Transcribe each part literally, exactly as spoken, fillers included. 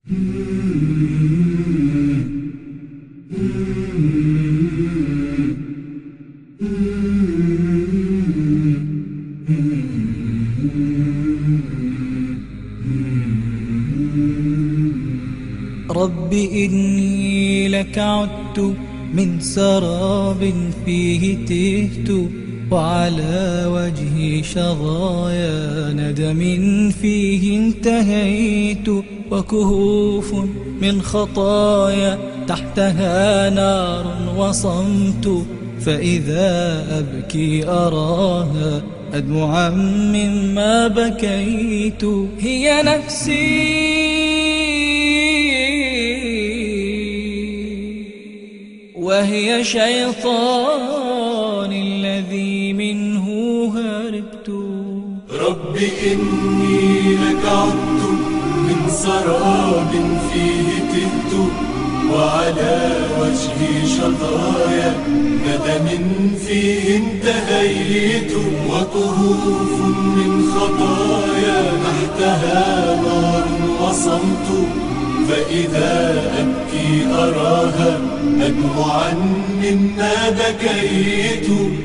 رب إني لك عدت من سراب فيه تهت، وعلى وجهي شظايا ندم فيه انتهيت، وكهوف من خطايا تحتها نار وصمت، فإذا أبكي أراها أدمعا مما بكيت. هي نفسي وهي شيطان الذي منه هربت. رب إني لك عدت من سراب فيه تهت، وعلى وجهي شظايا ندم فيه انتهيت، وكهوف من خطايا تحتها نار وصمت، فإذا أبكي أراها أدمعا مما بكيت.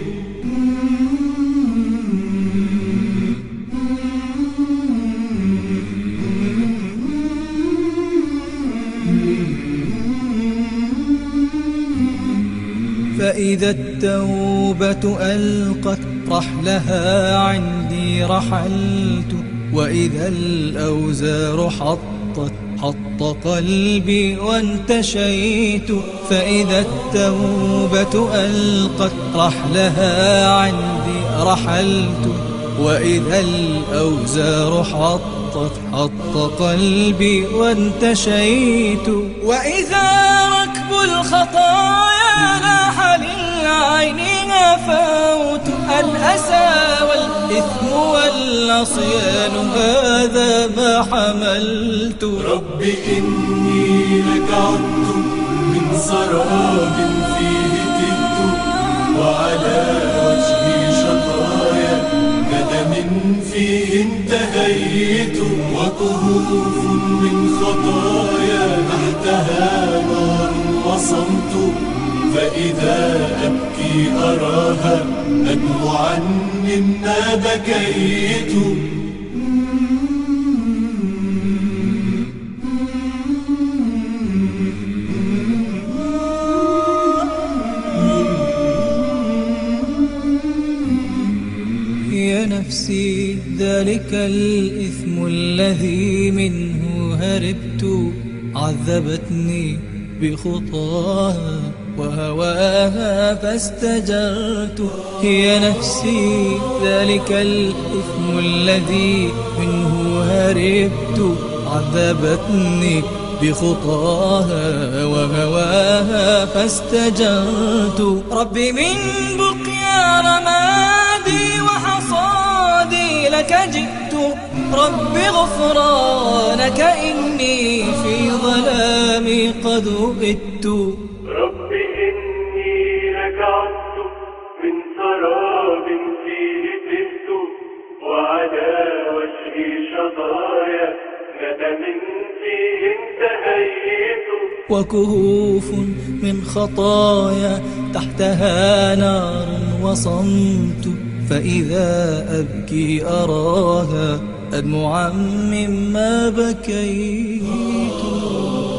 فإذا التوبة ألقت رحلها عندي رحلت، وإذا الأوزار حطت حط قلبي وانتشيت. فإذا التوبة ألقت رحلها عندي رحلت، وإذا الأوزار حطت حط قلبي وانتشيت. وإذا ركب الخطايا لاح للعين هفوت، الأسى والإثم والعصيان هذا ما حملت. رب إني لك عدت من سراب فيه تهت، وعلى وجهي شظايا ندم فيه انتهيت، وكهوف من خطايا تحتها نار وصمت، فإذا أبكي أراها أدمعا مما بكيت. يا نفسي ذلك الإثم الذي منه هربت، عذبتني بخطاها وهواها فاستجرت. هي نفسي ذلك الإثم الذي منه هربت، عذبتني بخطاها وهواها فاستجرت. ربي من بقيا رمادي وحصادي لك جئت، رب غفرانك إني في ظلامي قد وئدت. رب إني لك عدت من سراب فيه تهت، وعلى وجهي شظايا ندم فيه انتهيت، وكهوف من خطايا تحتها نار وصمت، فإذا أبكي أراها أدمعا مما بكيت.